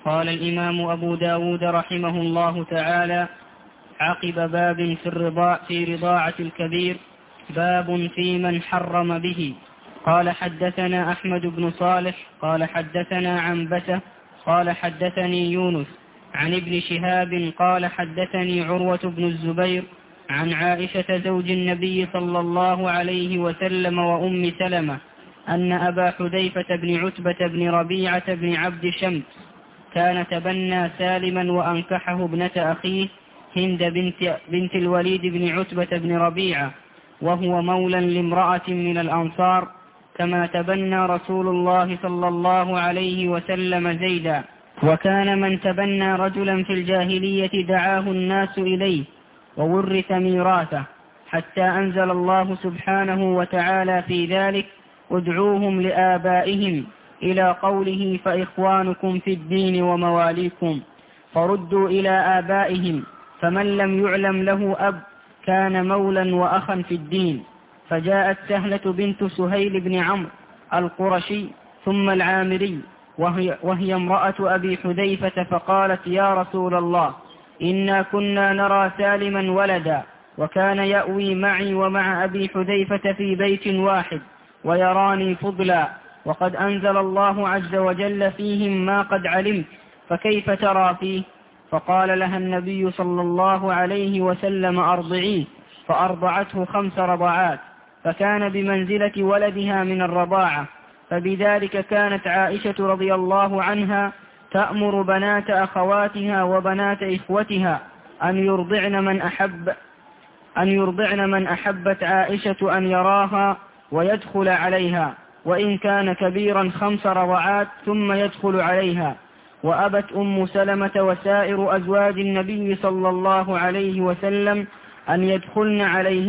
قال الإمام أبو داود رحمه الله تعالى: عقب باب في رضاعة الكبير، باب في من حرم به. قال حدثنا أحمد بن صالح قال حدثنا عنبسة قال حدثني يونس عن ابن شهاب قال حدثني عروة بن الزبير عن عائشة زوج النبي صلى الله عليه وسلم وأم سلمة أن أبا حذيفة بن عتبة بن ربيعة بن عبد شمس كان تبنى سالما وأنكحه ابنة أخيه هند بنت الوليد بن عتبة بن ربيعة، وهو مولى لامرأة من الأنصار، كما تبنى رسول الله صلى الله عليه وسلم زيدا. وكان من تبنى رجلا في الجاهلية دعاه الناس إليه وورث ميراثه، حتى أنزل الله سبحانه وتعالى في ذلك: ادعوهم لآبائهم، إلى قوله: فإخوانكم في الدين ومواليكم، فردوا إلى آبائهم. فمن لم يعلم له أب كان مولا وأخا في الدين. فجاءت سهلة بنت سهيل بن عمرو القرشي ثم العامري وهي امرأة أبي حذيفة، فقالت: يا رسول الله، إنا كنا نرى سالما ولدا، وكان يأوي معي ومع أبي حذيفة في بيت واحد، ويراني فضلا، وقد أنزل الله عز وجل فيهم ما قد علمت، فكيف ترى فيه؟ فقال لها النبي صلى الله عليه وسلم: أرضعيه. فأرضعته 5 رضعات، فكان بمنزلة ولدها من الرضاعة. فبذلك كانت عائشة رضي الله عنها تأمر بنات أخواتها وبنات إخوتها أن يرضعن من أحبت عائشة أن يراها ويدخل عليها، وإن كان كبيرا 5 رضعات ثم يدخل عليها. وأبت أم سلمة وسائر أزواج النبي صلى الله عليه وسلم أن يدخلن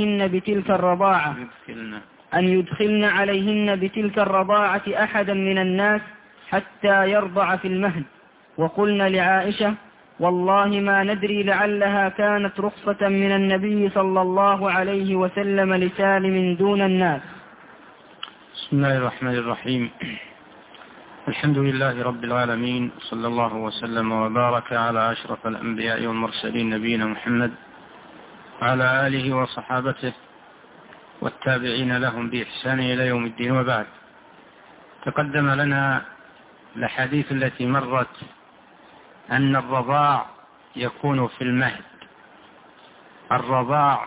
عليهن بتلك الرضاعة أحدا من الناس حتى يرضع في المهد. وقلن لعائشة: والله ما ندري، لعلها كانت رخصة من النبي صلى الله عليه وسلم لسالم دون الناس. بسم الله الرحمن الرحيم. الحمد لله رب العالمين، صلى الله وسلم وبارك على أشرف الأنبياء والمرسلين نبينا محمد وعلى آله وصحابته والتابعين لهم بإحسان إلى يوم الدين. وبعد، تقدم لنا الحديث التي مرت أن الرضاع يكون في المهد. الرضاع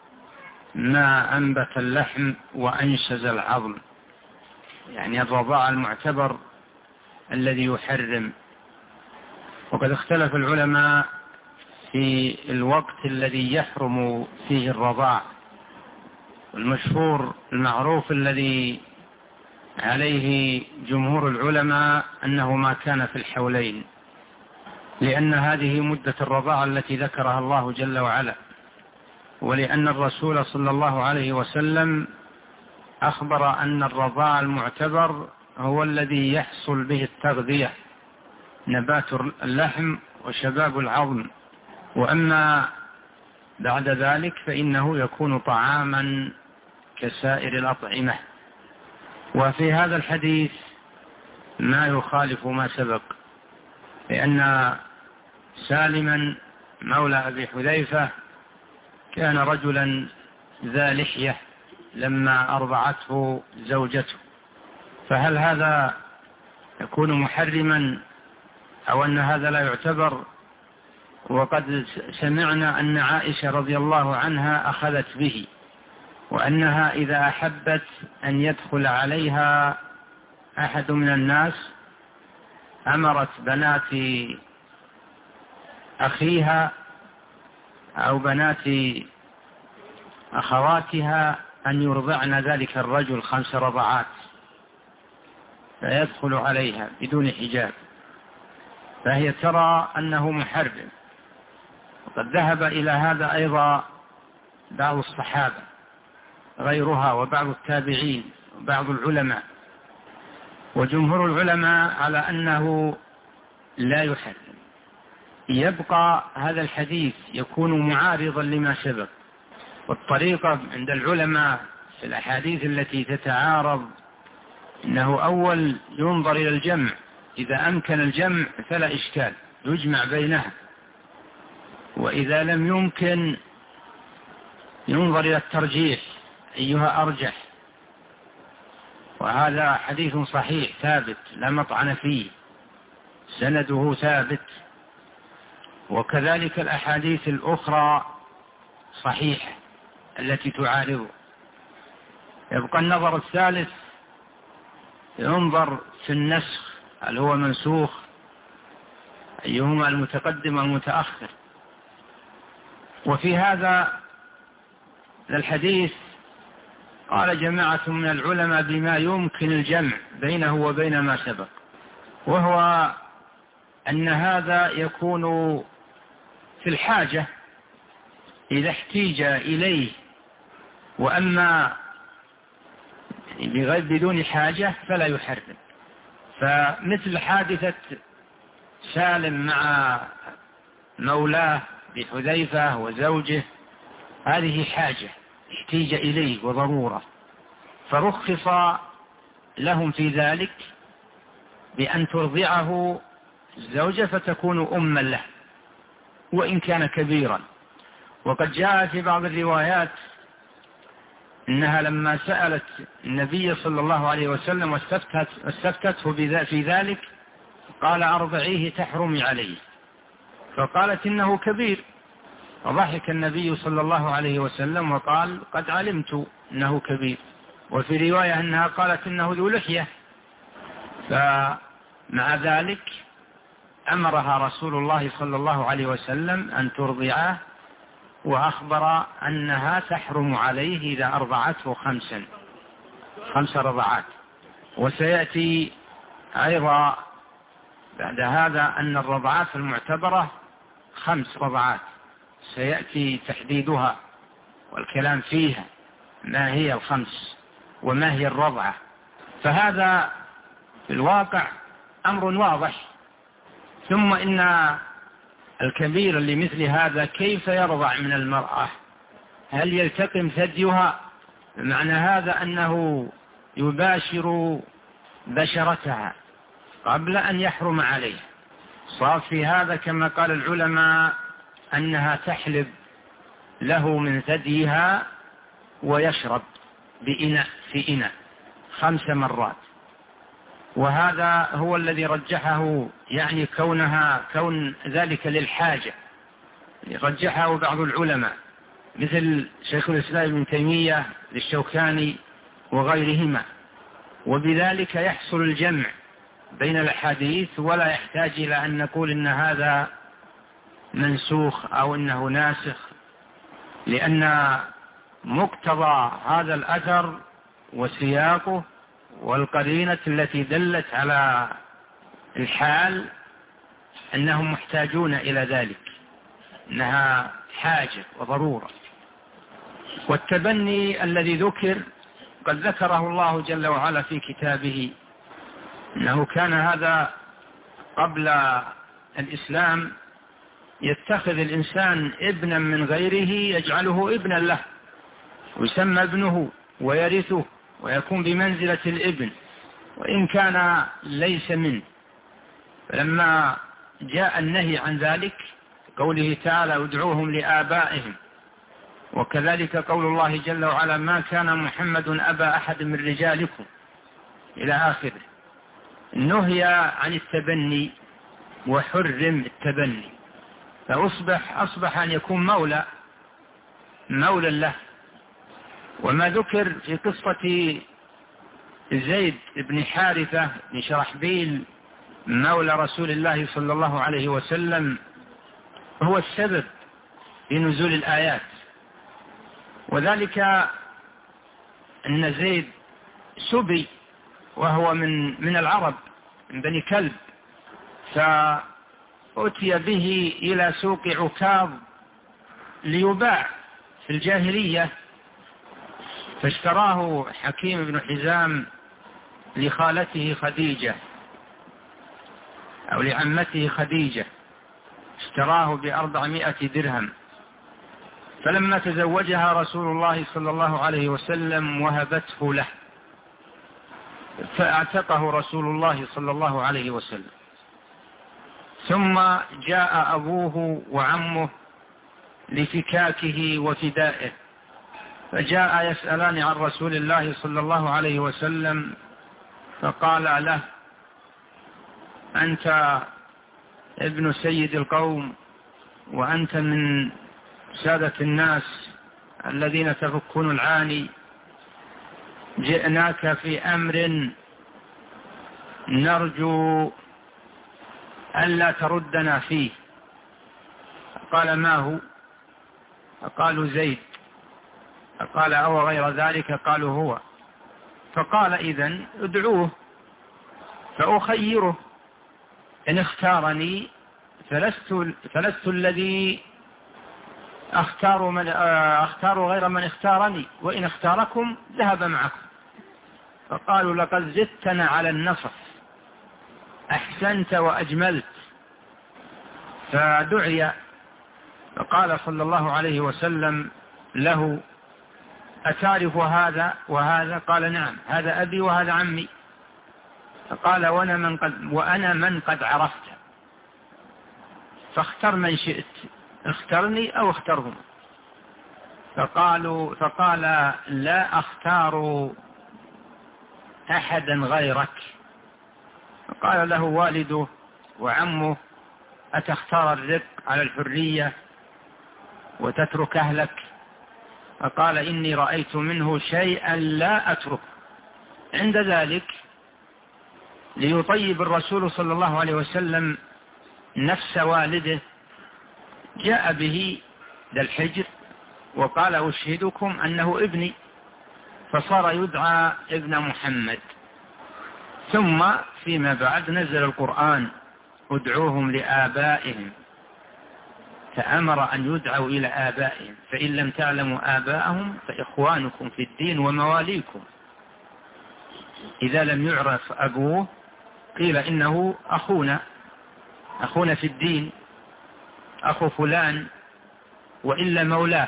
ما أنبت اللحم وأنشز العظم، يعني الرضاع المعتبر الذي يحرم. وقد اختلف العلماء في الوقت الذي يحرم فيه الرضاع. المشهور المعروف الذي عليه جمهور العلماء أنه ما كان في الحولين، لأن هذه مدة الرضاعة التي ذكرها الله جل وعلا، ولأن الرسول صلى الله عليه وسلم أخبر أن الرضاع المعتبر هو الذي يحصل به التغذية، نبات اللحم وشباب العظم. وأما بعد ذلك فإنه يكون طعاما كسائر الأطعمة. وفي هذا الحديث ما يخالف ما سبق، لأن سالما مولى أبي حذيفة كان رجلا ذا لحية لما أرضعته زوجته، فهل هذا يكون محرما أو أن هذا لا يعتبر؟ وقد سمعنا أن عائشة رضي الله عنها أخذت به، وأنها إذا أحبت أن يدخل عليها أحد من الناس أمرت بنات أخيها أو بنات أخواتها أن يرضعن ذلك الرجل 5 رضعات فيدخل عليها بدون حجاب، فهي ترى أنه محرم. وقد ذهب إلى هذا أيضا بعض الصحابة غيرها وبعض التابعين وبعض العلماء، وجمهور العلماء على أنه لا يحرم. يبقى هذا الحديث يكون معارضا لما سبق. والطريقة عند العلماء في الأحاديث التي تتعارض أنه أول ينظر إلى الجمع، إذا أمكن الجمع فلا إشكال، يجمع بينها، وإذا لم يمكن ينظر إلى الترجيح أيها أرجح. وهذا حديث صحيح ثابت لا مطعن فيه، سنده ثابت، وكذلك الأحاديث الأخرى صحيحة التي تعارضه. يبقى النظر الثالث، ينظر في النسخ، هل هو منسوخ، أيهما المتقدم والمتأخر. وفي هذا الحديث قال جماعة من العلماء بما يمكن الجمع بينه وبين ما سبق، وهو أن هذا يكون في الحاجة إذا احتيج إليه، وأما بدون حاجة فلا يحرم. فمثل حادثة سالم مع مولاه بحذيفة وزوجه، هذه حاجة احتيج إليه وضرورة، فرخص لهم في ذلك بأن ترضعه الزوجة فتكون أما له وإن كان كبيرا. وقد جاء في بعض الروايات إنها لما سألت النبي صلى الله عليه وسلم واستفتته في ذلك قال أرضعيه تحرمي عليه، فقالت إنه كبير، فضحك النبي صلى الله عليه وسلم وقال قد علمت إنه كبير. وفي رواية أنها قالت إنه ذو لحية، فمع ذلك أمرها رسول الله صلى الله عليه وسلم أن ترضعه، وأخبر أنها تحرم عليه إذا أرضعته 5 رضعات. وسيأتي أيضا بعد هذا أن الرضعات المعتبرة 5 رضعات، سيأتي تحديدها والكلام فيها، ما هي 5 وما هي الرضعة. فهذا في الواقع أمر واضح. ثم إن الكبير اللي مثل هذا كيف يرضع من المرأة؟ هل يلتقم ثديها؟ معنى هذا أنه يباشر بشرتها قبل أن يحرم عليه. صار في هذا كما قال العلماء أنها تحلب له من ثديها ويشرب في إناء 5 مرات. وهذا هو الذي رجحه، يعني كون ذلك للحاجة، رجحه بعض العلماء مثل شيخ الإسلام ابن تيمية للشوكاني وغيرهما. وبذلك يحصل الجمع بين الأحاديث، ولا يحتاج إلى أن نقول إن هذا منسوخ أو إنه ناسخ، لأن مقتضى هذا الأثر وسياقه والقرينة التي دلت على الحال أنهم محتاجون إلى ذلك، أنها حاجة وضرورة. والتبني الذي ذكر قد ذكره الله جل وعلا في كتابه، أنه كان هذا قبل الإسلام يتخذ الإنسان ابنا من غيره يجعله ابنا له، ويسمى ابنه ويرثه ويكون بمنزلة الابن وإن كان ليس منه. فلما جاء النهي عن ذلك قوله تعالى ادعوهم لآبائهم، وكذلك قول الله جل وعلا ما كان محمد أبا أحد من رجالكم إلى آخره، نهي عن التبني وحرم التبني، فأصبح أن يكون مولى له. وما ذكر في قصة زيد بن حارثة بن شرحبيل مولى رسول الله صلى الله عليه وسلم هو السبب في نزول الآيات، وذلك أن زيد سبي وهو من العرب من بني كلب، فأتي به إلى سوق عكاظ ليباع في الجاهلية، فاشتراه حكيم بن حزام لخالته خديجة أو لعمته خديجة، اشتراه ب400 درهم. فلما تزوجها رسول الله صلى الله عليه وسلم وهبته له، فاعتقه رسول الله صلى الله عليه وسلم. ثم جاء أبوه وعمه لفكاكه وفدائه، فجاء يسألان عن رسول الله صلى الله عليه وسلم، فقال له: أنت ابن سيد القوم، وأنت من سادة الناس الذين تفكون العاني، جئناك في أمر نرجو ألا تردنا فيه. قال: ما هو؟ قالوا: زيد. قال: أو غير ذلك؟ قالوا: هو. فقال: إذن ادعوه فأخيره، إن اختارني فلست الذي أختار غير من اختارني، وإن اختاركم ذهب معكم. فقالوا: لقد زدتنا على النصف، أحسنت وأجملت. فدعي، فقال صلى الله عليه وسلم له: أتعرف هذا وهذا؟ قال: نعم، هذا أبي وهذا عمي. فقال: وأنا من قد عرفت، فاختر من شئت، اخترني أو اخترهم. فقال: لا أختار أحدا غيرك. فقال له والده وعمه: أتختار الرق على الحرية وتترك أهلك؟ فقال: إني رأيت منه شيئا لا أترك. عند ذلك ليطيب الرسول صلى الله عليه وسلم نفس والده، جاء به ذا الحجر وقال: أشهدكم أنه ابني، فصار يدعى ابن محمد. ثم فيما بعد نزل القرآن: ادعوهم لآبائهم، فأمر أن يدعوا إلى آبائهم، فإن لم تعلموا آباءهم فإخوانكم في الدين ومواليكم. إذا لم يعرف أبوه قيل إنه أخونا في الدين، أخو فلان، وإلا مولاه.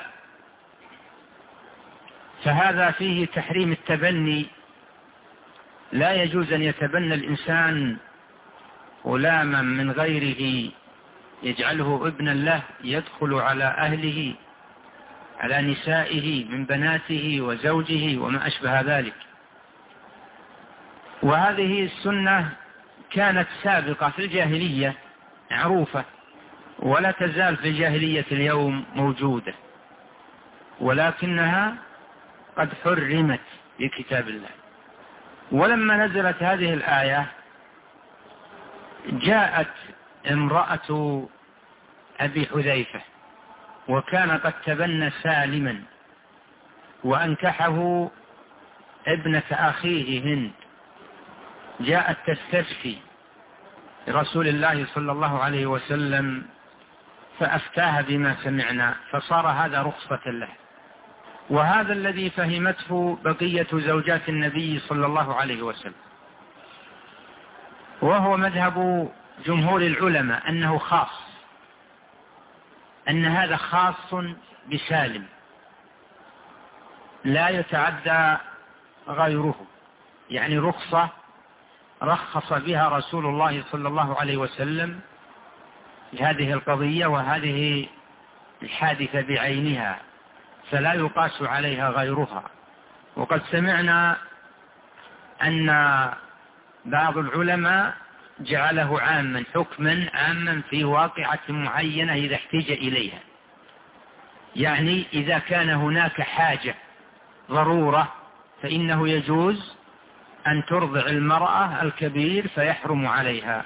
فهذا فيه تحريم التبني. لا يجوز أن يتبنى الإنسان غلاما من غيره يجعله ابنا له، يدخل على أهله، على نسائه من بناته وزوجه وما أشبه ذلك. وهذه السنة كانت سابقة في الجاهلية معروفة، ولا تزال في الجاهلية اليوم موجودة، ولكنها قد حرمت في كتاب الله. ولما نزلت هذه الآية جاءت امرأة أبي حذيفة، وكان قد تبنى سالما وأنكحه ابنة أخيه هند، جاءت تستفتي رسول الله صلى الله عليه وسلم، فأفتاها بما سمعنا، فصار هذا رخصة له. وهذا الذي فهمته بقية زوجات النبي صلى الله عليه وسلم، وهو مذهب جمهور العلماء أنه خاص، أن هذا خاص بسالم لا يتعدى غيره، يعني رخصة رخص بها رسول الله صلى الله عليه وسلم لهذه القضية وهذه الحادثة بعينها، فلا يقاس عليها غيرها. وقد سمعنا أن بعض العلماء جعله عاما، حكما عاما في واقعة معينة إذا احتاج إليها، يعني إذا كان هناك حاجة ضرورة فإنه يجوز أن ترضع المرأة الكبير فيحرم عليها.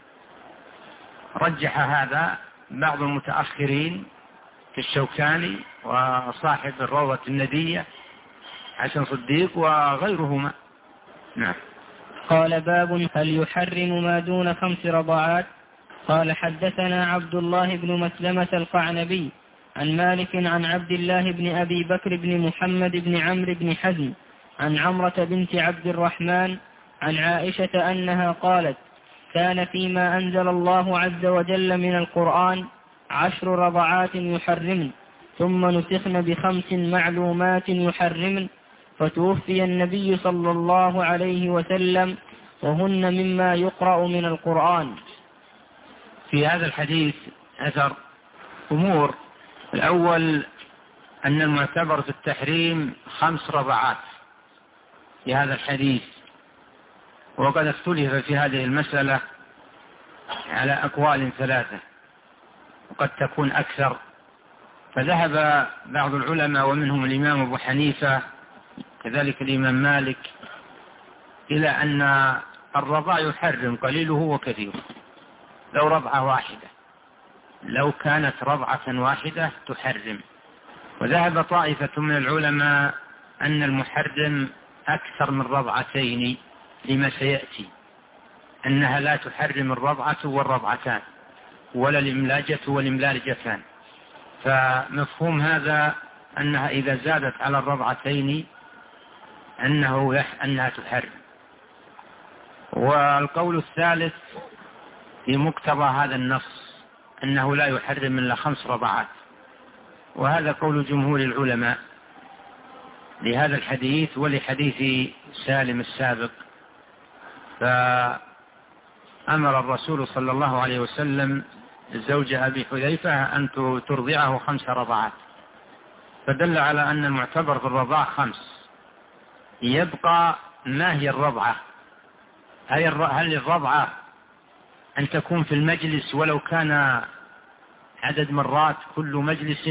رجح هذا بعض المتأخرين كالشوكاني وصاحب الروضة الندية حسن صديق وغيرهما. نعم. قال: باب هل يحرم ما دون 5 رضعات؟ قال: حدثنا عبد الله بن مسلمة القعنبي عن مالك عن عبد الله بن أبي بكر بن محمد بن عمرو بن حزم عن عمرة بنت عبد الرحمن عن عائشة أنها قالت: كان فيما أنزل الله عز وجل من القرآن 10 رضعات يحرمن، ثم نسخن ب5 معلومات يحرمن، فتوفي النبي صلى الله عليه وسلم وهن مما يقرأ من القرآن. في هذا الحديث أثر أمور. الأول أن المعتبر في التحريم 5 رضعات في هذا الحديث، وقد اختلف في هذه المسألة على أقوال 3 وقد تكون أكثر. فذهب بعض العلماء ومنهم الإمام أبو حنيفة كذلك الإمام مالك إلى أن الرضاع يحرم قليله وكثيره لو رضعة واحدة، لو كانت رضعة واحدة تحرم. وذهب طائفة من العلماء أن المحرم أكثر من رضعتين لما سيأتي، أنها لا تحرم الرضعة والرضعتان ولا الإملاجة والإملالجتان. فمفهوم هذا أنها إذا زادت على الرضعتين أنها تحرم. والقول الثالث في مقتضى هذا النص أنه لا يحرم إلا 5 رضعات، وهذا قول جمهور العلماء لهذا الحديث ولحديث سالم السابق. فأمر الرسول صلى الله عليه وسلم زوج أبي حذيفة أن ترضعه 5 رضعات، فدل على أن المعتبر في الرضاع 5. يبقى ما هي الرضعة؟ هل الرضعة أن تكون في المجلس ولو كان عدد مرات كل مجلس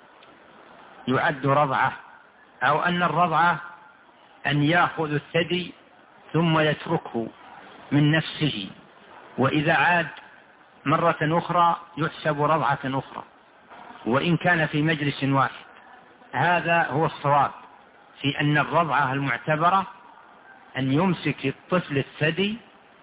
يعد رضعة، أو أن الرضعة أن يأخذ الثدي ثم يتركه من نفسه، وإذا عاد مرة أخرى يحسب رضعة أخرى وإن كان في مجلس واحد. هذا هو الصواب في أن الرضعة المعتبرة أن يمسك الطفل الثدي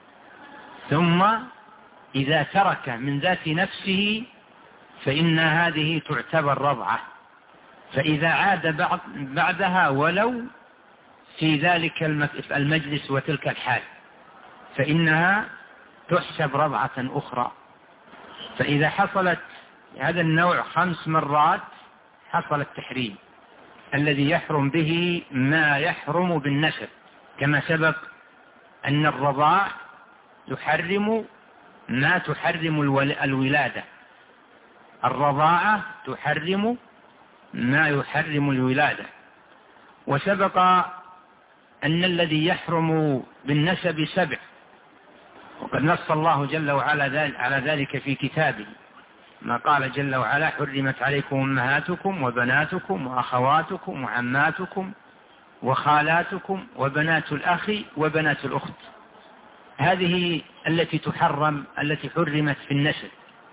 ثم إذا ترك من ذات نفسه فإن هذه تعتبر رضعة، فإذا عاد بعدها ولو في ذلك المجلس وتلك الحال فإنها تحسب رضعة أخرى. فإذا حصلت هذا النوع 5 مرات حصل التحريم الذي يحرم به ما يحرم بالنسب، كما سبق أن الرضاع يحرم ما تحرم الولادة، الرضاعة تحرم ما يحرم الولادة. وسبق أن الذي يحرم بالنسب 7، وقد نص الله جل وعلا على ذلك في كتابه، ما قال جل وعلا: حرمت عليكم أمهاتكم وبناتكم وأخواتكم وعماتكم وخالاتكم وبنات الأخ وبنات الأخت. هذه التي تحرم، التي حرمت في النسب.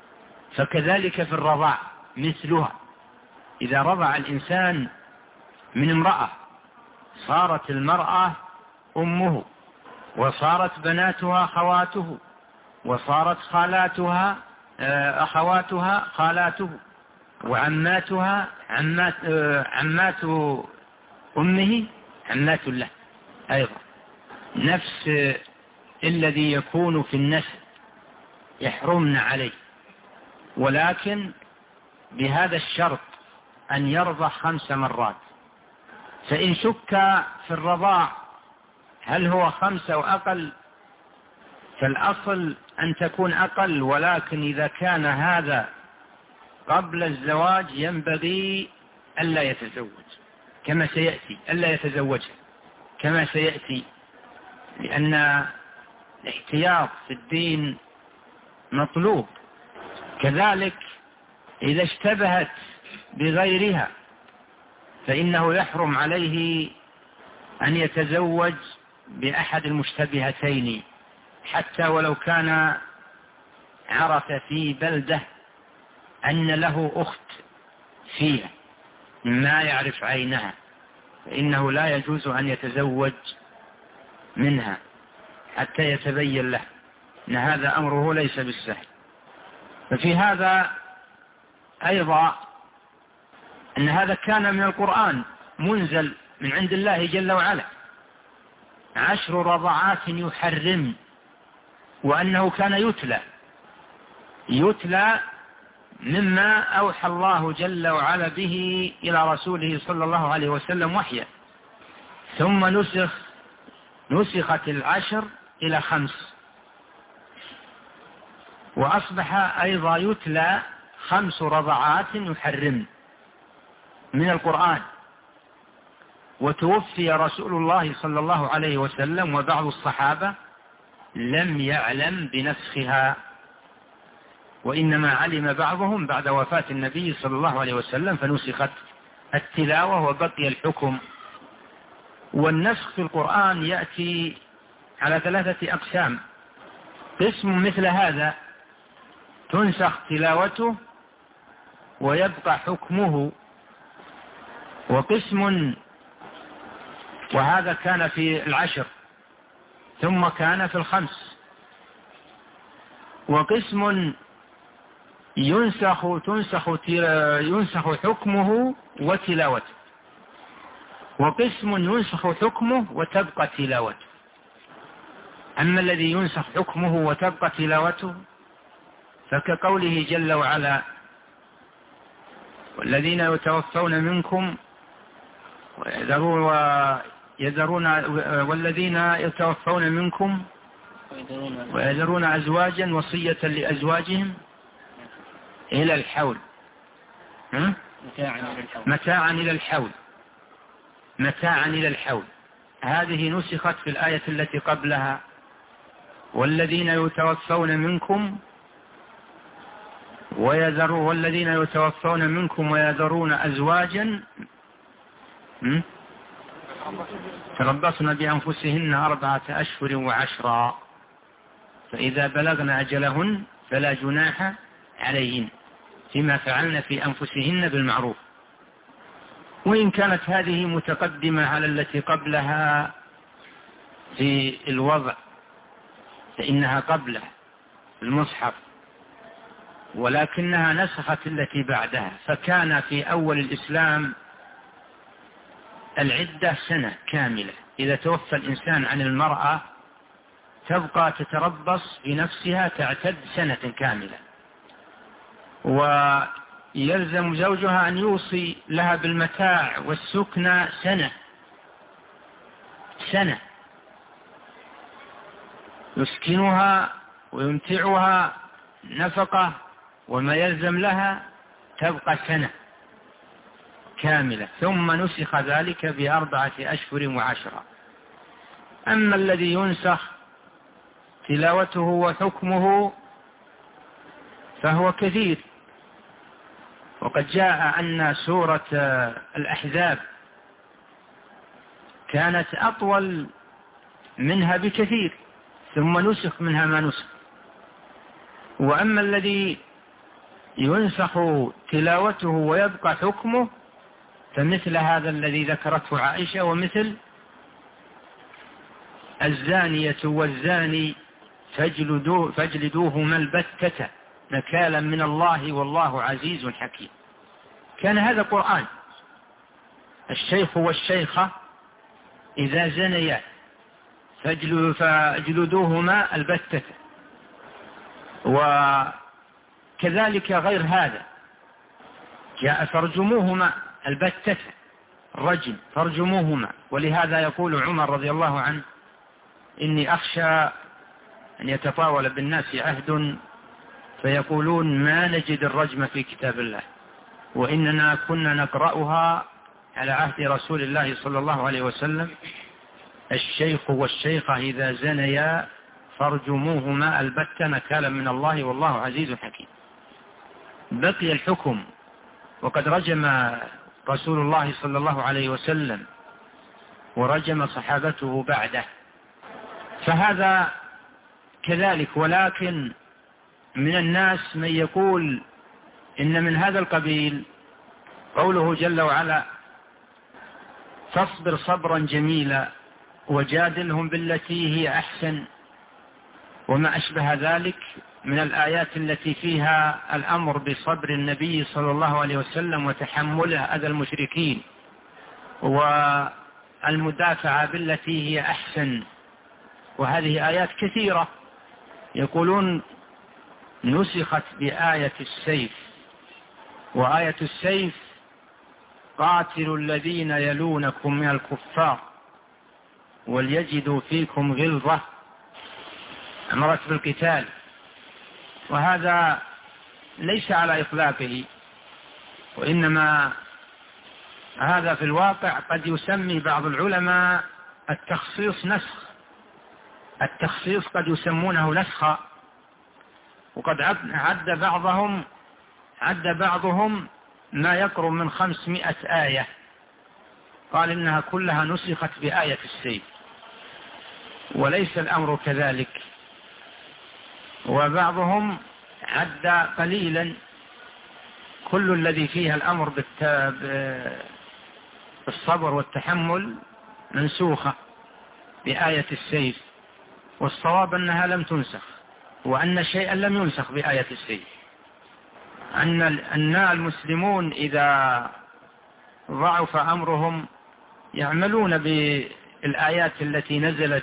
فكذلك في الرضاع مثلها، إذا رضع الإنسان من امرأة صارت المرأة أمه، وصارت بناتها خواته، وصارت خالاتها أخواتها خالاته، وعماتها عمات أمه عمات له أيضا. نفس الذي يكون في النسب يحرمن عليه، ولكن بهذا الشرط أن يرضع 5 مرات. فإن شك في الرضاع هل هو 5 أو أقل، فالأصل أن تكون أقل، ولكن إذا كان هذا قبل الزواج ينبغي ألا يتزوج كما سيأتي، ألا يتزوجها كما سيأتي، لأن الاحتياط في الدين مطلوب. كذلك إذا اشتبهت بغيرها فإنه يحرم عليه أن يتزوج بأحد المشتبهتين، حتى ولو كان عرف في بلدة أن له أخت فيها ما يعرف عينها، فإنه لا يجوز أن يتزوج منها حتى يتبين له أن هذا أمره ليس بالسهل. ففي هذا أيضا أن هذا كان من القرآن منزل من عند الله جل وعلا، 10 رضعات يحرم، وأنه كان يتلى مما أوحى الله جل وعلا به إلى رسوله صلى الله عليه وسلم وحيا. ثم نسخت 10 إلى 5، وأصبح أيضا يتلى 5 رضعات يحرم من القرآن. وتوفي رسول الله صلى الله عليه وسلم، وبعض الصحابة لم يعلم بنسخها، وإنما علم بعضهم بعد وفاة النبي صلى الله عليه وسلم فنسخت التلاوة وبقي الحكم. والنسخ في القرآن يأتي على 3 أقسام: قسم مثل هذا تنسخ تلاوته ويبقى حكمه، وقسم، وهذا كان في 10 ثم كان في 5، وقسم ينسخ حكمه وتلاوته، وقسم ينسخ حكمه وتبقى تلاوته. أما الذي ينسخ حكمه وتبقى تلاوته فكقوله جل وعلا: والذين يتوفون منكم والذين يتوفون منكم ويذرون أزواجا وصية لأزواجهم إلى الحول، متاعا إلى الحول. هذه نسخت في الآية التي قبلها: والذين يتوفون منكم ويذرون أزواجا تربصن بأنفسهن 4 أشهر و10، فإذا بلغن أجلهن فلا جناح عليهن فيما فعلن في أنفسهن بالمعروف. وإن كانت هذه متقدمة على التي قبلها في الوضع فإنها قبله المصحف، ولكنها نسخت التي بعدها. فكان في أول الإسلام العدة 1 سنة كاملة، إذا توفى الإنسان عن المرأة تبقى تتربص بنفسها تعتد 1 سنة كاملة، ويلزم زوجها أن يوصي لها بالمتاع والسكنى 1 سنة، يسكنها ويمتعها نفقة وما يلزم لها، تبقى 1 سنة كاملة، ثم نسخ ذلك ب4 أشهر و10. أما الذي ينسخ تلاوته وحكمه فهو كثير، وقد جاء أن سورة الأحزاب كانت أطول منها بكثير، ثم نسخ منها ما نسخ. وأما الذي ينسخ تلاوته ويبقى حكمه فمثل هذا الذي ذكرته عائشة، ومثل: الزانية والزاني فاجلدوهما البتة نكالا من الله والله عزيز حكيم. كان هذا قرآن: الشيخ والشيخة إذا زنيا فاجلدوهما البتة. وكذلك غير هذا جاء: فارجموهما البتة، الرجم، فارجموهما. ولهذا يقول عمر رضي الله عنه: إني أخشى أن يتطاول بالناس عهد فيقولون ما نجد الرجم في كتاب الله، وإننا كنا نقرأها على عهد رسول الله صلى الله عليه وسلم: الشيخ والشيخة إذا زنيا فارجموهما البتة نكالا من الله والله عزيز حكيم. بقي الحكم، وقد رجم رسول الله صلى الله عليه وسلم ورجم صحابته بعده، فهذا كذلك. ولكن من الناس من يقول إن من هذا القبيل قوله جل وعلا: فاصبر صبرا جميلا وجادلهم بالتي هي أحسن، وما أشبه ذلك من الآيات التي فيها الأمر بصبر النبي صلى الله عليه وسلم وتحمله أذى المشركين، والمدافعة بالتي هي أحسن. وهذه آيات كثيرة. يقولون نسخت بآية السيف، وآية السيف: قاتلوا الذين يلونكم من الكفار وليجدوا فيكم غلظة، أمرت بالقتال، وهذا ليس على إطلاقه، وإنما هذا في الواقع قد يسمي بعض العلماء التخصيص نسخ. التخصيص قد يسمونه نسخا، وقد عد بعضهم ما يقرب من 500 آية، قال إنها كلها نسخت بآية السيف، وليس الأمر كذلك. وبعضهم عد قليلا، كل الذي فيها الأمر بالصبر والتحمل منسوخة بآية السيف، والصواب أنها لم تنسخ، وأن شيئا لم ينسخ بآية السيف. أن المسلمون إذا ضعف أمرهم يعملون بالآيات التي نزلت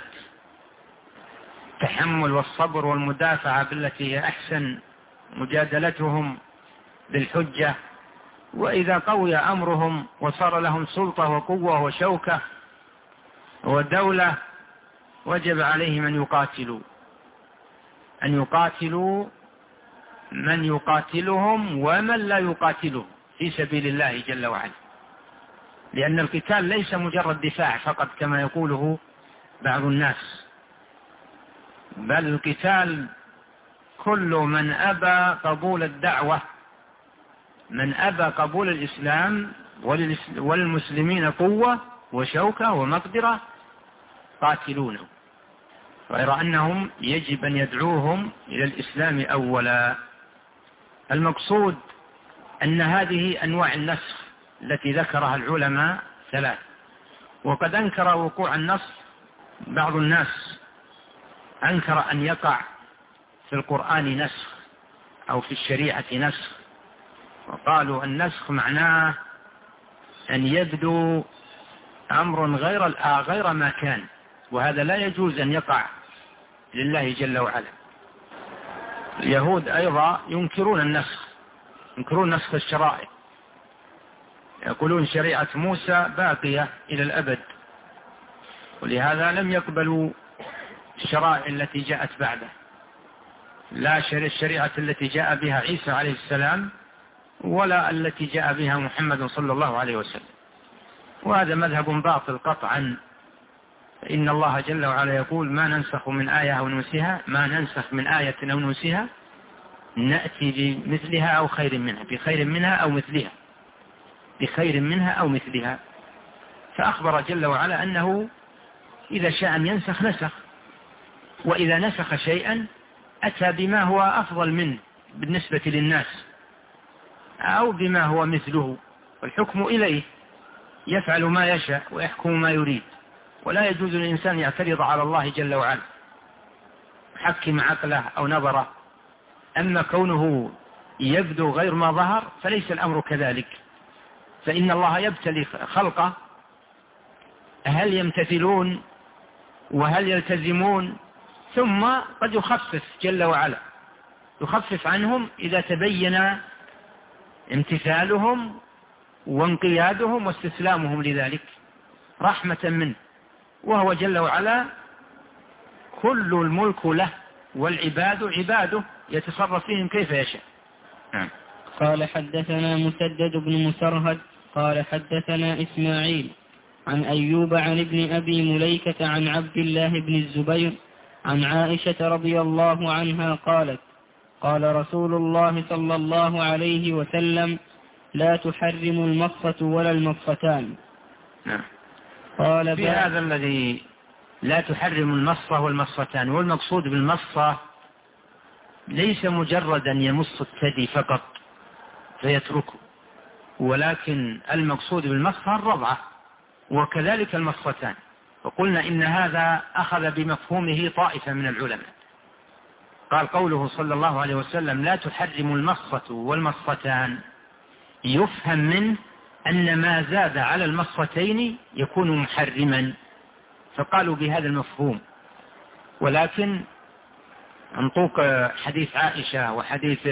التحمل والصبر والمدافعة بالتي هي أحسن، مجادلتهم بالحجة. وإذا قوي أمرهم وصار لهم سلطة وقوة وشوكة ودولة وجب عليهم أن يقاتلوا من يقاتلهم ومن لا يقاتلهم في سبيل الله جل وعلا، لأن القتال ليس مجرد دفاع فقط كما يقوله بعض الناس، بل القتال كل من أبى قبول الدعوة، من أبى قبول الإسلام والمسلمين قوة وشوكة ومقدرة قاتلونه، غير أنهم يجب أن يدعوهم إلى الإسلام أولا. المقصود أن هذه أنواع النسخ التي ذكرها العلماء 3، وقد أنكر وقوع النسخ بعض الناس، أنكر أن يقع في القرآن نسخ أو في الشريعة نسخ، وقالوا النسخ معناه أن يبدو أمر غير ما كان، وهذا لا يجوز أن يقع لله جل وعلا. اليهود أيضا ينكرون النسخ، ينكرون نسخ الشرائع، يقولون شريعة موسى باقية إلى الأبد، ولهذا لم يقبلوا الشرائع التي جاءت بعده، لا الشريعة التي جاء بها عيسى عليه السلام ولا التي جاء بها محمد صلى الله عليه وسلم. وهذا مذهب باطل قطعا، إن الله جل وعلا يقول ما ننسخ من آية أو ننسها، ما ننسخ من آية أو ننسها نأتي بمثلها أو خير منها، بخير منها أو مثلها، بخير منها أو مثلها. فأخبر جل وعلا أنه إذا شاء أن ينسخ نسخ، وإذا نسخ شيئا أتى بما هو أفضل منه بالنسبة للناس أو بما هو مثله، والحكم إليه، يفعل ما يشاء ويحكم ما يريد، ولا يجوز للإنسان يعترض على الله جل وعلا حكم عقله أو نظره. أما كونه يبدو غير ما ظهر فليس الأمر كذلك، فإن الله يبتلي خلقه هل يمتثلون وهل يلتزمون، ثم قد يخفف جل وعلا، يخفف عنهم إذا تبين امتثالهم وانقيادهم واستسلامهم لذلك رحمة منه، وهو جل وعلا كل الملك له والعباد عباده يتصرف فيهم كيف يشاء. قال حدثنا مسدد بن مسرهد قال حدثنا إسماعيل عن أيوب عن ابن أبي مليكة عن عبد الله بن الزبير عن عائشة رضي الله عنها قالت قال رسول الله صلى الله عليه وسلم لا تحرم المصة ولا المصتان. قال في هذا الذي لا تحرم المصة والمصتان، والمقصود بالمصة ليس مجرد أن يمص الثدي فقط فيتركه، ولكن المقصود بالمصة الرضعة، وكذلك المصتان. وقلنا إن هذا أخذ بمفهومه طائفة من العلماء، قال قوله صلى الله عليه وسلم لا تحرم المصة والمصتان يفهم منه أن ما زاد على المصتين يكون محرما، فقالوا بهذا المفهوم. ولكن انطوق حديث عائشة وحديث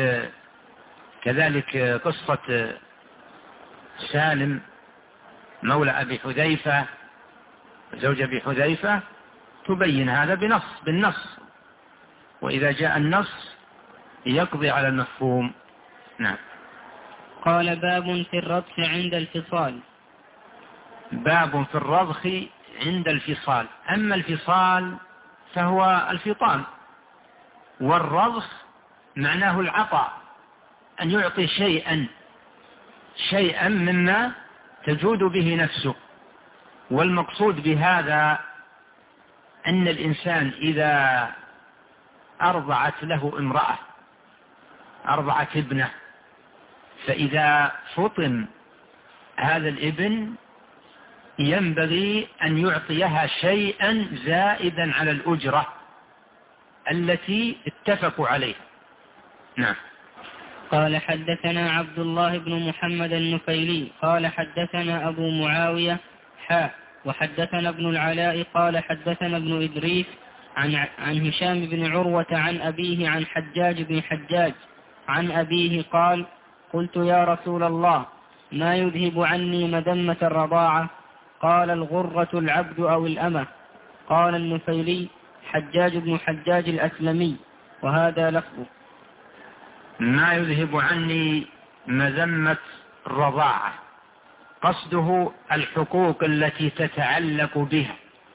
كذلك قصة سالم مولى أبي حذيفة زوج أبي حذيفة تبين هذا بالنص، وإذا جاء النص يقضي على المفهوم. نعم. قال باب في الرضخ عند الفصال. باب في الرضخ عند الفصال. أما الفصال فهو الفطام، والرضخ معناه العطاء، أن يعطي شيئا مما تجود به نفسه. والمقصود بهذا أن الإنسان إذا أرضعت له امرأة، أرضعت ابنه، فإذا فطم هذا الابن ينبغي أن يعطيها شيئا زائدا على الأجرة التي اتفقوا عليها. نعم. قال حدثنا عبد الله بن محمد النفيلي قال حدثنا أبو معاوية وحدثنا ابن العلاء قال حدثنا ابن إدريس عن هشام بن عروة عن أبيه عن حجاج بن حجاج عن أبيه قال قلت يا رسول الله ما يذهب عني مذمة الرضاعة؟ قال الغرة العبد أو الأمة. قال النفيلي حجاج بن حجاج الأسلمي، وهذا لفظه. ما يذهب عني مذمة الرضاعة، قصده الحقوق التي تتعلق بها،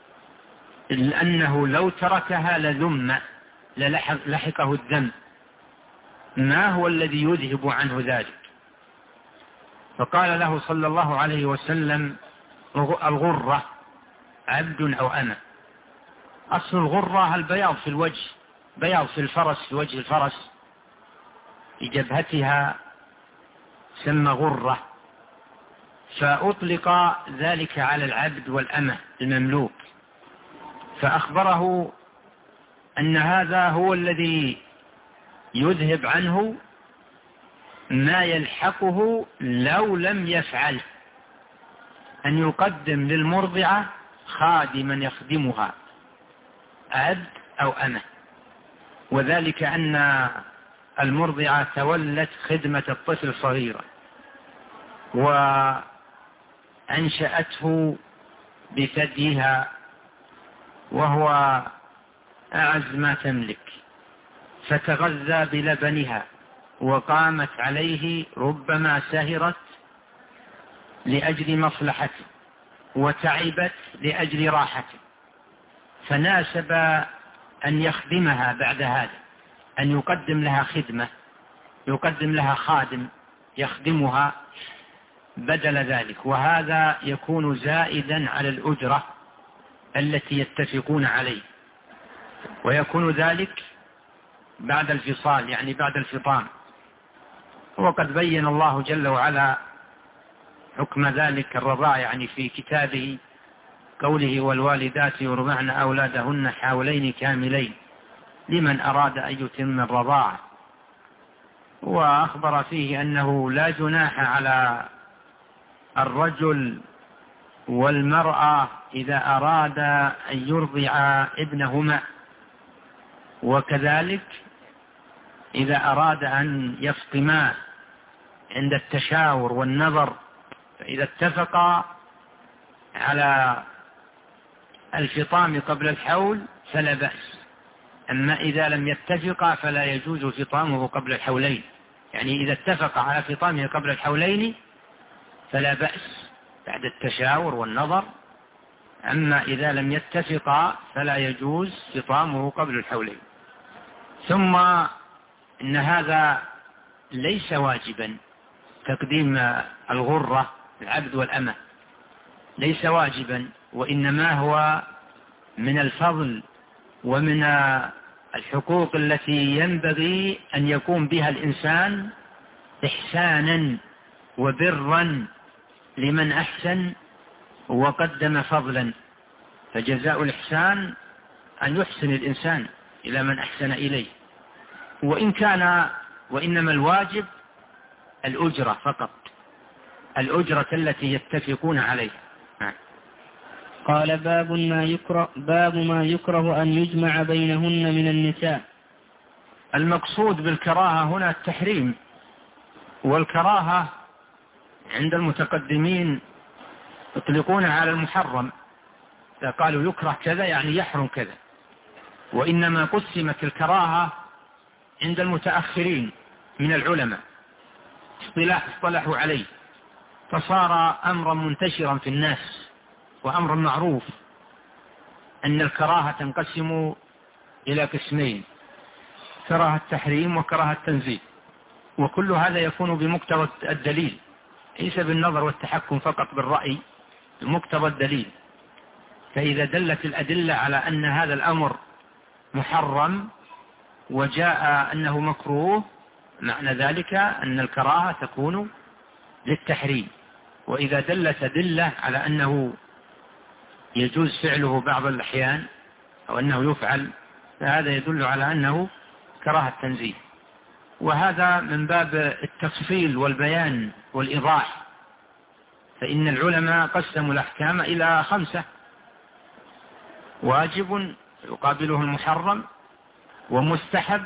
لأنه لو تركها لذم للحقه الذم. ما هو الذي يذهب عنه ذلك؟ فقال له صلى الله عليه وسلم الغرة عبد أو أمة. أصل الغرة البياض في الوجه، بياض في الفرس، في وجه الفرس، في جبهتها سمى غرة، فأطلق ذلك على العبد والأمة المملوك، فأخبره أن هذا هو الذي يذهب عنه ما يلحقه لو لم يفعل، أن يقدم للمرضعة خادما يخدمها، عبد أو أمة. وذلك أن المرضعة تولت خدمة الطفل صغيرا وأنشأته بثديها وهو أعز ما تملك، فتغذى بلبنها وقامت عليه، ربما سهرت لأجل مصلحته وتعبت لأجل راحته، فناسب أن يخدمها بعد هذا، أن يقدم لها خدمة، يقدم لها خادم يخدمها بدل ذلك، وهذا يكون زائدا على الأجرة التي يتفقون عليه، ويكون ذلك بعد الفصال، يعني بعد الفطام. وقد بين الله جل وعلا حكم ذلك الرضاع يعني في كتابه، قوله والوالدات يرضعن أولادهن حولين كاملين لمن أراد أن يتم الرضاعة. وأخبر فيه أنه لا جناح على الرجل والمرأة إذا أراد أن يرضع ابنهما، وكذلك إذا أراد أن يفطما عند التشاور والنظر، فإذا اتفقا على الفطام قبل الحول فلا بأس. أما إذا لم يتفقا فلا يجوز فطامه قبل الحولين، يعني إذا اتفق على فطامه قبل الحولين فلا بأس بعد التشاور والنظر. أما إذا لم يتفقا فلا يجوز فطامه قبل الحولين. ثم إن هذا ليس واجبا، تقديم الغرة العبد والأمة ليس واجبا، وإنما هو من الفضل ومن الحقوق التي ينبغي أن يقوم بها الإنسان إحسانا وبرا لمن أحسن وقدم فضلا. فجزاء الإحسان أن يحسن الإنسان إلى من أحسن إليه، وإنما الواجب الأجرة فقط، الأجرة التي يتفقون عليها. قال باب ما يكره أن يجمع بينهن من النساء. المقصود بالكراهة هنا التحريم، والكراهة عند المتقدمين يطلقون على المحرم، إذا قالوا يكره كذا يعني يحرم كذا. وإنما قسمت الكراهة عند المتأخرين من العلماء، اصطلحوا عليه، فصار أمرا منتشرا في الناس وأمرا معروف أن الكراهة تنقسم إلى قسمين: كراهة التحريم وكراهة التنزيه. وكل هذا يكون بمقتضى الدليل، ليس بالنظر والتحكم فقط بالرأي، بمقتضى الدليل. فإذا دلت الأدلة على أن هذا الأمر محرم وجاء أنه مكروه، معنى ذلك أن الكراهة تكون للتحريم. وإذا دلت أدلة على أنه يجوز فعله بعض الأحيان أو أنه يفعل، فهذا يدل على أنه كراهة تنزيه. وهذا من باب التفصيل والبيان والإيضاح. فإن العلماء قسموا الأحكام إلى 5: واجب يقابله المحرم، ومستحب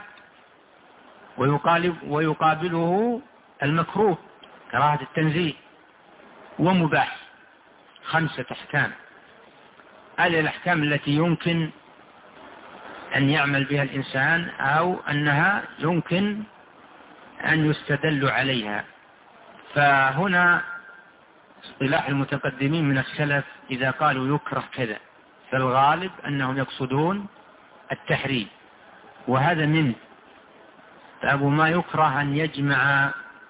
ويقابله المكروه كراهة التنزيه، ومباح. 5 أحكام. هذه الأحكام التي يمكن أن يعمل بها الإنسان أو أنها يمكن أن يستدل عليها. فهنا اصطلاح المتقدمين من السلف إذا قالوا يكره كذا، فالغالب أنهم يقصدون التحريم، وهذا منه. فأبو ما يكره أن يجمع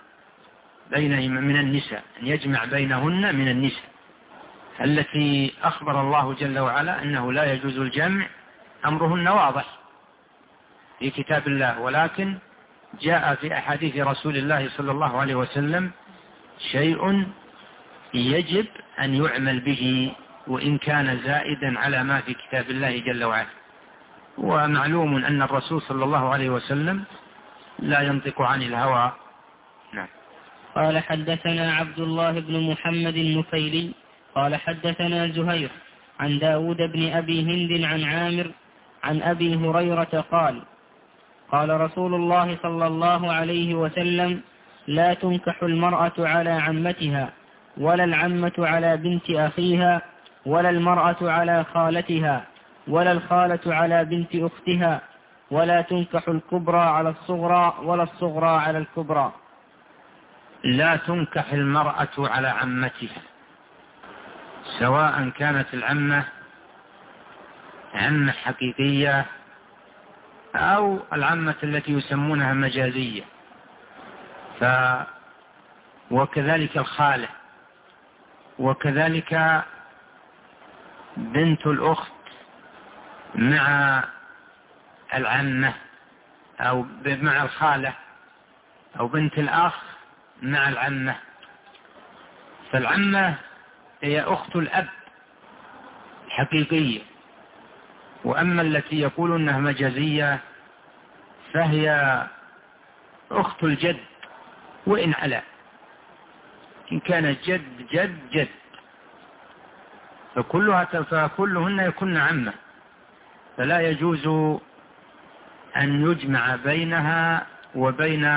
من النساء، أن يجمع بينهن من النساء التي أخبر الله جل وعلا أنه لا يجوز الجمع، أمرهن واضح في كتاب الله، ولكن جاء في أحاديث رسول الله صلى الله عليه وسلم شيء يجب أن يعمل به وإن كان زائدا على ما في كتاب الله جل وعلا. ومعلوم أن الرسول صلى الله عليه وسلم لا ينطق عن الهوى. نعم. قال حدثنا عبد الله بن محمد النفيلي قال حدثنا زهير عن داود بن أبي هند عن عامر عن أبي هريرة قال: قال رسول الله صلى الله عليه وسلم: لا تنكح المرأة على عمتها، ولا العمة على بنت أخيها، ولا المرأة على خالتها، ولا الخالة على بنت أختها، ولا تنكح الكبرى على الصغرى، ولا الصغرى على الكبرى. لا تنكح المرأة على عمتها، سواء كانت العمة عمة حقيقية أو العمة التي يسمونها مجازية. وكذلك الخالة، وكذلك بنت الأخت مع العمة، أو مع الخالة، أو بنت الأخ مع العمة. فالعمة هي أخت الأب حقيقية، وأما التي يقولون أنها مجازية فهي أخت الجد وإن علا، إن كانت جد جد جد، فكلهن يكون عمة، فلا يجوز أن يجمع بينها وبين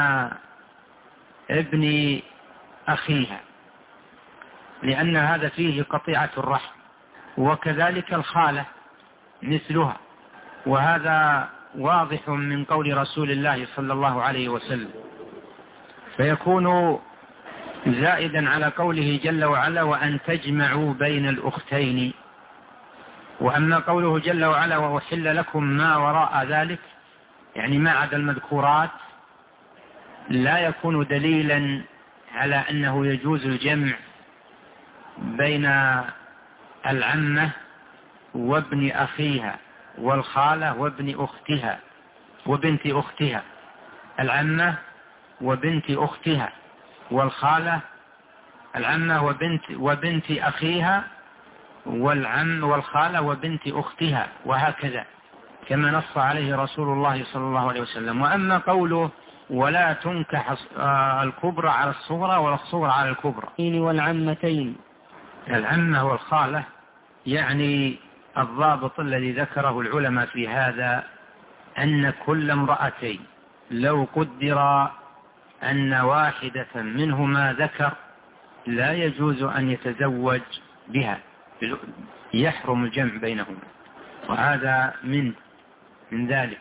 ابن أخيها، لأن هذا فيه قطيعة الرحم. وكذلك الخالة مثلها، وهذا واضح من قول رسول الله صلى الله عليه وسلم، فيكون زائدا على قوله جل وعلا: وأن تجمعوا بين الأختين. وأما قوله جل وعلا: وأحل لكم ما وراء ذلك، يعني ما عدا المذكورات، لا يكون دليلا على أنه يجوز الجمع بين العمة وابن أخيها والخالة وابن أختها وبنت أختها. العمة وبنت أختها، والخالة العمة وبنت أخيها، والعم والخالة وبنت أختها، وهكذا كما نص عليه رسول الله صلى الله عليه وسلم. وأما قوله: ولا تنكح الكبرى على الصغرى ولا الصغرى على الكبرى، والعمتين، العمة والخالة، يعني الضابط الذي ذكره العلماء في هذا أن كل امرأتين لو قدر أن واحدة منهما ذكر لا يجوز أن يتزوج بها يحرم الجمع بينهما، وهذا من ذلك.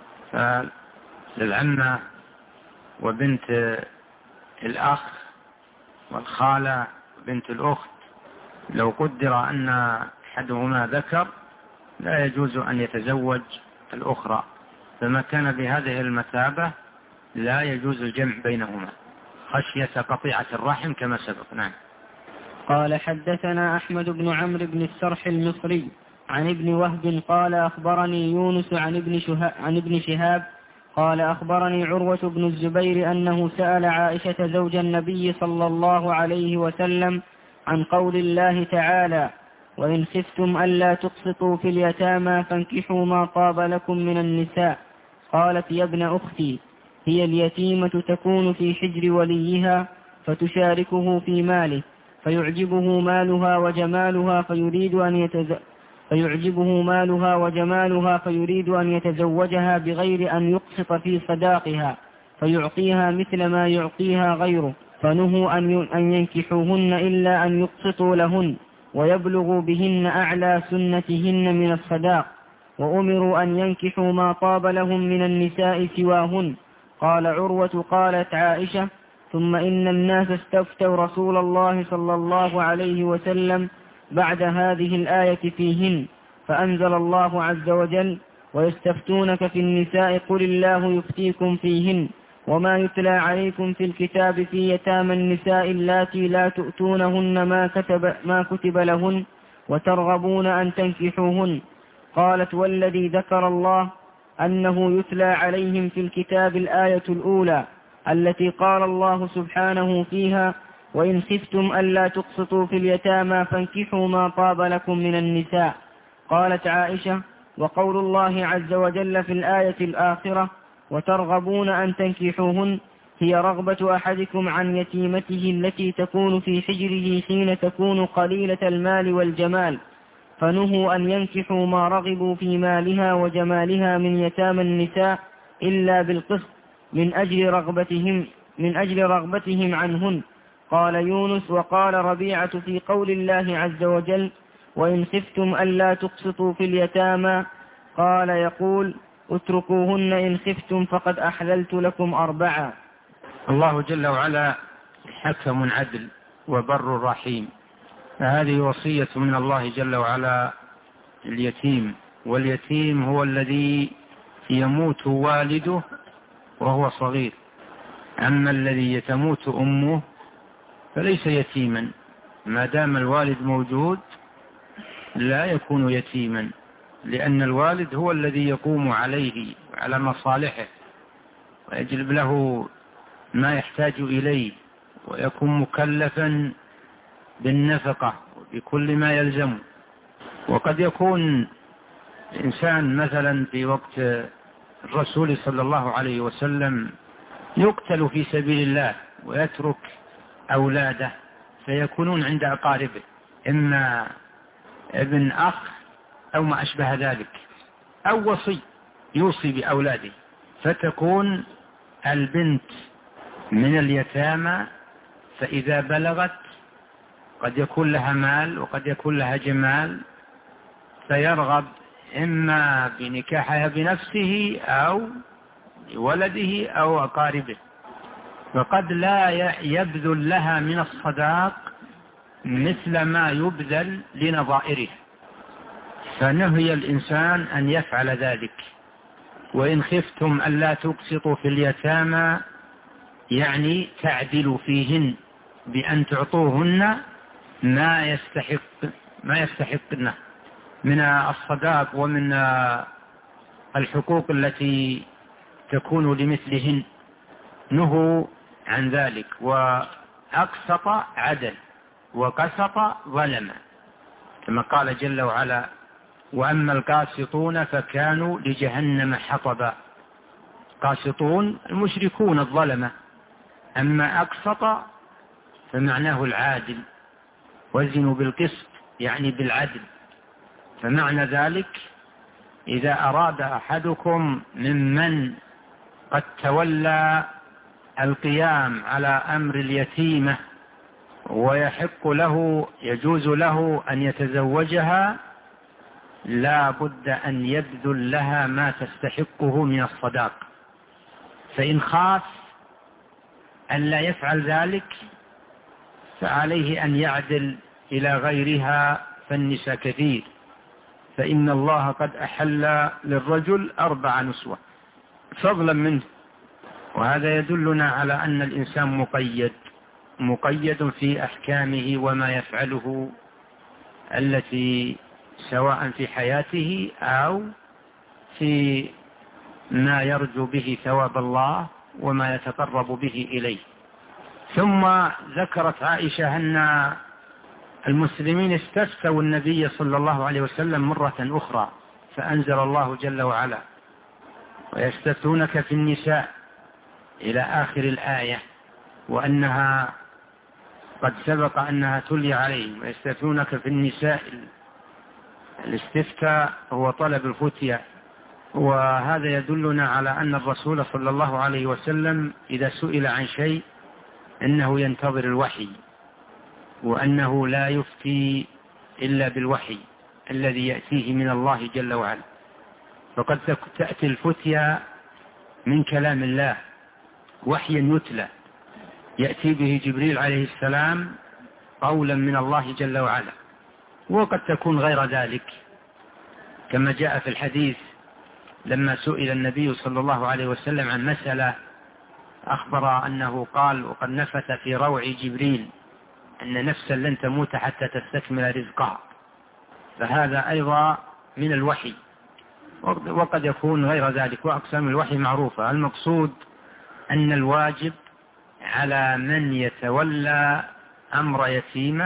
فالعمة وبنت الأخ والخالة وبنت الأخت لو قدر أن أحدهما ذكر لا يجوز أن يتزوج الأخرى، فما كان بهذه المثابة لا يجوز الجمع بينهما خشية قطيعة الرحم كما سبق. نعم. قال حدثنا أحمد بن عمرو بن السرح المصري عن ابن وهب قال أخبرني يونس عن ابن شهاب قال أخبرني عروة بن الزبير أنه سأل عائشة زوج النبي صلى الله عليه وسلم عن قول الله تعالى: وإن خفتم ألا تقسطوا في اليتامى فانكحوا ما طاب لكم من النساء. قالت: يا ابن أختي، هي اليتيمة تكون في حجر وليها فتشاركه في ماله، فيعجبه مالها فيريد أن يتزوجها بغير أن يقسط في صداقها، فيعطيها مثل ما يعطيها غيره، فنهوا أن ينكحوهن إلا أن يقسطوا لهن ويبلغوا بهن أعلى سنتهن من الصداق، وأمروا أن ينكحوا ما طاب لهم من النساء سواهن. قال عروة: قالت عائشة: ثم إن الناس استفتوا رسول الله صلى الله عليه وسلم بعد هذه الآية فيهن، فأنزل الله عز وجل: ويستفتونك في النساء قل الله يفتيكم فيهن وما يتلى عليكم في الكتاب في يتامى النساء اللاتي لا تؤتونهن ما كتب لهن وترغبون أن تنكحوهن. قالت: والذي ذكر الله أنه يتلى عليهم في الكتاب الآية الأولى التي قال الله سبحانه فيها: وإن خفتم ألا تقسطوا في اليتامى فانكحوا ما طاب لكم من النساء. قالت عائشة: وقول الله عز وجل في الآية الآخرة: وترغبون أن تنكحوهن، هي رغبة أحدكم عن يتيمته التي تكون في حجره حين تكون قليلة المال والجمال، فنهوا أن ينكحوا ما رغبوا في مالها وجمالها من يتامى النساء إلا بالقسط من أجل رغبتهم عنهن. قال يونس: وقال ربيعة في قول الله عز وجل: وإن خفتم ألا تقسطوا في اليتامى، قال يقول: اتركوهن إن خفتم فقد أحللت لكم 4. الله جل وعلا حكم عدل وبر رحيم، فهذه وصية من الله جل وعلا اليتيم، واليتيم هو الذي يموت والده وهو صغير، أما الذي تموت أمه فليس يتيما، ما دام الوالد موجود لا يكون يتيما، لأن الوالد هو الذي يقوم عليه وعلى مصالحه ويجلب له ما يحتاج إليه، ويكون مكلفا بالنفقة بكل ما يلزمه. وقد يكون إنسان مثلا في وقت الرسول صلى الله عليه وسلم يقتل في سبيل الله ويترك أولاده فيكونون عند أقاربه، إما ابن أخ أو ما أشبه ذلك، أو وصي يوصي بأولاده، فتكون البنت من اليتامى، فإذا بلغت قد يكون لها مال وقد يكون لها جمال، فيرغب إما بنكاحها بنفسه أو ولده أو أقاربه، وقد لا يبذل لها من الصداق مثل ما يبذل لنظائره، فنهي الإنسان أن يفعل ذلك. وإن خفتم ألا تقسطوا في اليتامى يعني تعدلوا فيهن بأن تعطوهن ما يستحقن من الصداق ومن الحقوق التي تكون لمثلهن، نهوا عن ذلك. وأقسط عدل وقسط ظلم، كما قال جل وعلا: وأما القاسطون فكانوا لجهنم حطبا. قاسطون المشركون الظلمة، أما أقسط فمعناه العادل، وزنوا بالقسط يعني بالعدل. فمعنى ذلك إذا أراد أحدكم ممن قد تولى القيام على أمر اليتيمة ويحق له يجوز له أن يتزوجها، لا بد أن يبذل لها ما تستحقه من الصداق. فإن خاف أن لا يفعل ذلك فعليه أن يعدل إلى غيرها، فالنساء كثير، فإن الله قد أحل للرجل 4 نسوة فضلا منه. وهذا يدلنا على أن الإنسان مقيد في أحكامه وما يفعله، التي سواء في حياته أو في ما يرجو به ثواب الله وما يتقرب به إليه. ثم ذكرت عائشة أن المسلمين استفتوا النبي صلى الله عليه وسلم مرة أخرى، فأنزل الله جل وعلا: ويستفتونك في النساء إلى آخر الآية، وأنها قد سبق أنها تلي عليهم. ويستفتونك في النساء، الاستفتاء هو طلب الفتية، وهذا يدلنا على أن الرسول صلى الله عليه وسلم إذا سئل عن شيء أنه ينتظر الوحي، وأنه لا يفتي إلا بالوحي الذي يأتيه من الله جل وعلا. فقد تأتي الفتية من كلام الله، وحيا يتلى يأتي به جبريل عليه السلام قولا من الله جل وعلا، وقد تكون غير ذلك، كما جاء في الحديث لما سئل النبي صلى الله عليه وسلم عن مسألة، أخبر أنه قال: وقد نفث في روع جبريل أن نفسا لن تموت حتى تستكمل رزقها. فهذا أيضا من الوحي، وقد يكون غير ذلك، وأقسام الوحي معروفة. المقصود أن الواجب على من يتولى أمر يتيمة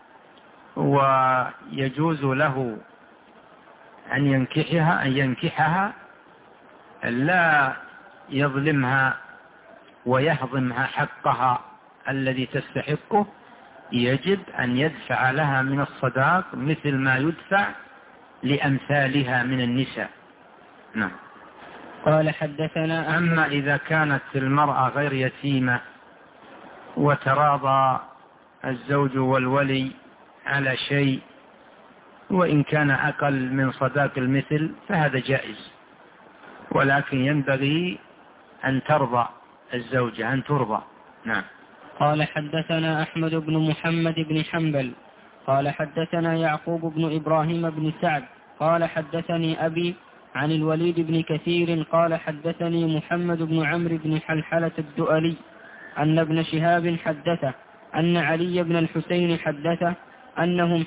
ويجوز له أن ينكحها لا يظلمها ويهضمها حقها الذي تستحقه، يجب أن يدفع لها من الصداق مثل ما يدفع لأمثالها من النساء. نعم. قال حدثنا. أما إذا كانت المرأة غير يتيمة وتراضى الزوج والولي على شيء وإن كان أقل من صداق المثل فهذا جائز، ولكن ينبغي أن ترضى الزوجة، أن ترضى. نعم. قال حدثنا أحمد بن محمد بن حنبل قال حدثنا يعقوب بن إبراهيم بن سعد قال حدثني أبي عن الوليد بن كثير قال حدثني محمد بن عمرو بن حلحلة الدؤلي أن ابن شهاب حدثه أن علي بن الحسين حدثه أنهم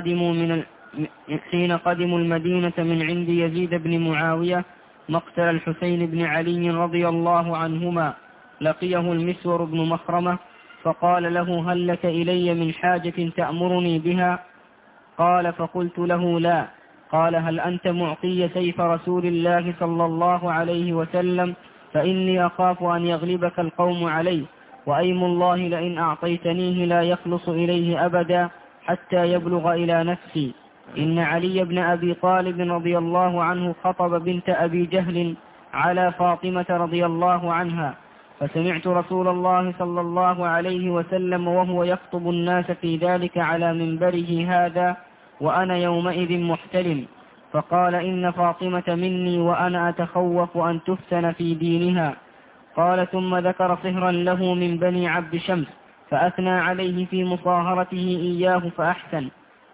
حين قدموا المدينة من عند يزيد بن معاوية مقتل الحسين بن علي رضي الله عنهما، لقيه المسور بن مخرمة فقال له: هل لك إلي من حاجة تأمرني بها؟ قال: فقلت له: لا. قال: هل أنت معطي سيف رسول الله صلى الله عليه وسلم؟ فإني أخاف أن يغلبك القوم عليه، وأيم الله لئن أعطيتنيه لا يخلص إليه أبدا حتى يبلغ إلى نفسي. إن علي بن أبي طالب رضي الله عنه خطب بنت أبي جهل على فاطمة رضي الله عنها، فسمعت رسول الله صلى الله عليه وسلم وهو يخطب الناس في ذلك على منبره هذا وأنا يومئذ محتلم، فقال: إن فاطمة مني وأنا أتخوف أن تفتن في دينها. قال: ثم ذكر صهرا له من بني عبد شمس فأثنى عليه في مصاهرته إياه فأحسن.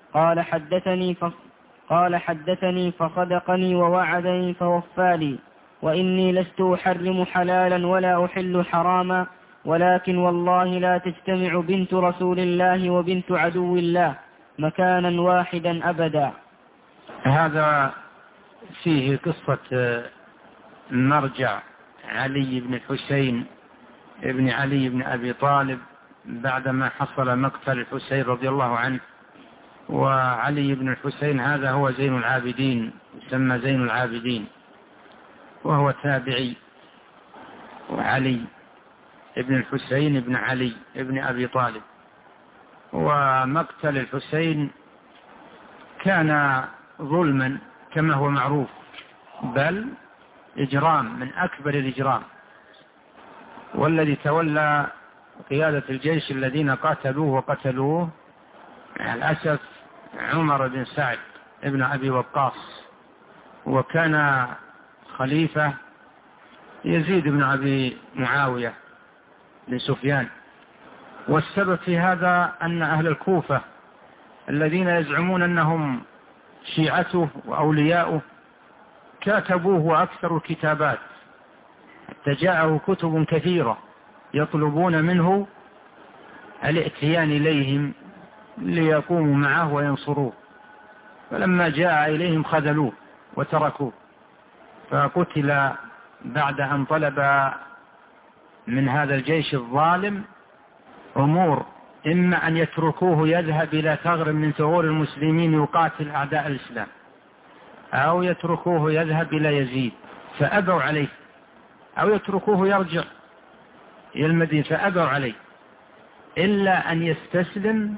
قال: حدثني فصدقني ووعدني فوفالي، وإني لست أحرم حلالا ولا أحل حراما، ولكن والله لا تجتمع بنت رسول الله وبنت عدو الله مكانا واحدا أبدا. هذا فيه قصة مرجع علي بن الحسين ابن علي بن أبي طالب بعدما حصل مقتل الحسين رضي الله عنه. وعلي بن الحسين هذا هو زين العابدين، يسمى زين العابدين، وهو تابعي. وعلي ابن الحسين ابن علي ابن أبي طالب. ومقتل الحسين كان ظلما كما هو معروف، بل إجرام من أكبر الإجرام. والذي تولى قيادة الجيش الذين قاتلوه وقتلوه مع الأسف عمر بن سعد ابن أبي وقاص، وكان خليفة يزيد بن أبي معاوية بن سفيان. والسبب في هذا أن أهل الكوفة الذين يزعمون أنهم شيعته وأولياؤه كاتبوه وأكثر الكتابات، حتى جاءه كتب كثيرة يطلبون منه الاتيان إليهم ليقوموا معه وينصروه، فلما جاء إليهم خذلوه وتركوه، فقتل بعد أن طلب من هذا الجيش الظالم أمور، إما أن يتركوه يذهب إلى ثغر من ثغور المسلمين يقاتل أعداء الإسلام، أو يتركوه يذهب إلى يزيد فأبوا عليه، أو يتركوه يرجع إلى المدينة فأبوا عليه، إلا أن يستسلم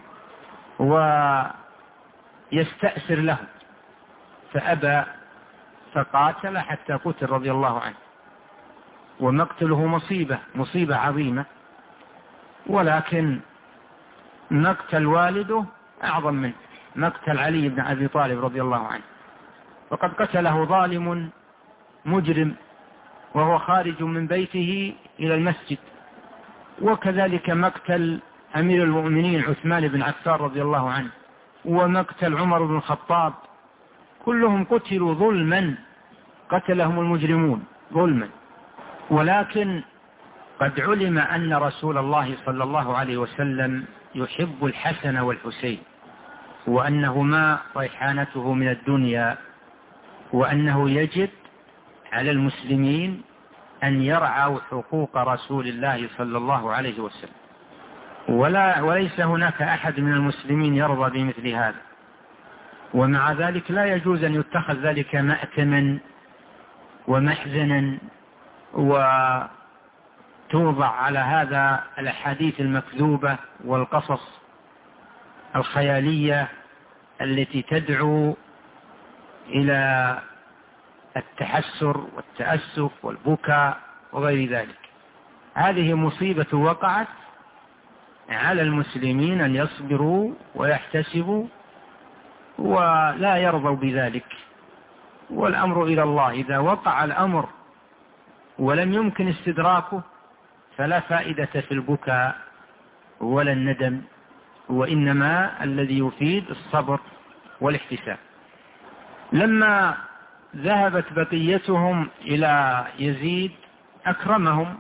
ويستأسر له فأبى، فقاتل حتى قتل رضي الله عنه. ومقتله مصيبة عظيمة، ولكن مقتل والده أعظم منه، مقتل علي بن أبي طالب رضي الله عنه، وقد قتله ظالم مجرم وهو خارج من بيته إلى المسجد. وكذلك مقتل أمير المؤمنين عثمان بن عفان رضي الله عنه، ومقتل عمر بن الخطاب، كلهم قتلوا ظلما، قتلهم المجرمون ظلما. ولكن قد علم أن رسول الله صلى الله عليه وسلم يحب الحسن والحسين، وأنهما ريحانته من الدنيا، وأنه يجب على المسلمين أن يرعوا حقوق رسول الله صلى الله عليه وسلم، وليس هناك أحد من المسلمين يرضى بمثل هذا. ومع ذلك لا يجوز أن يتخذ ذلك مأتما ومحزنا وتوضع على هذا الأحاديث المكذوبة والقصص الخيالية التي تدعو إلى التحسر والتأسف والبكاء وغير ذلك. هذه مصيبة وقعت على المسلمين أن يصبروا ويحتسبوا ولا يرضوا بذلك، والأمر إلى الله. إذا وقع الأمر ولم يمكن استدراكه فلا فائدة في البكاء ولا الندم، وإنما الذي يفيد الصبر والاحتساب. لما ذهبت بقيتهم إلى يزيد أكرمهم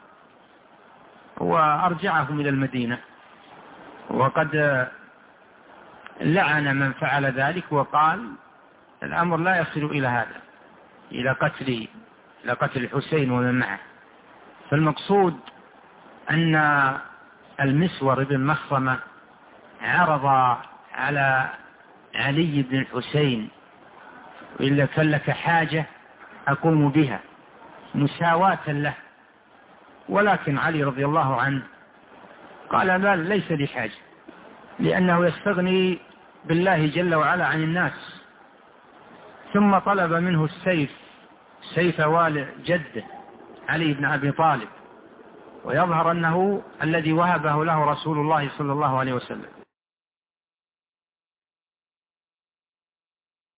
وأرجعهم إلى المدينة، وقد لعن من فعل ذلك وقال الأمر لا يصل إلى هذا، إلى قتل الحسين ومن معه. فالمقصود أن المسور بن مخرمة عرض على علي بن الحسين وإلا كان لك حاجة أقوم بها مساواة له، ولكن علي رضي الله عنه قال لا، ليس لي حاجة، لأنه يستغني بالله جل وعلا عن الناس. ثم طلب منه السيف، سيف والي جده علي بن أبي طالب، ويظهر أنه الذي وهبه له رسول الله صلى الله عليه وسلم.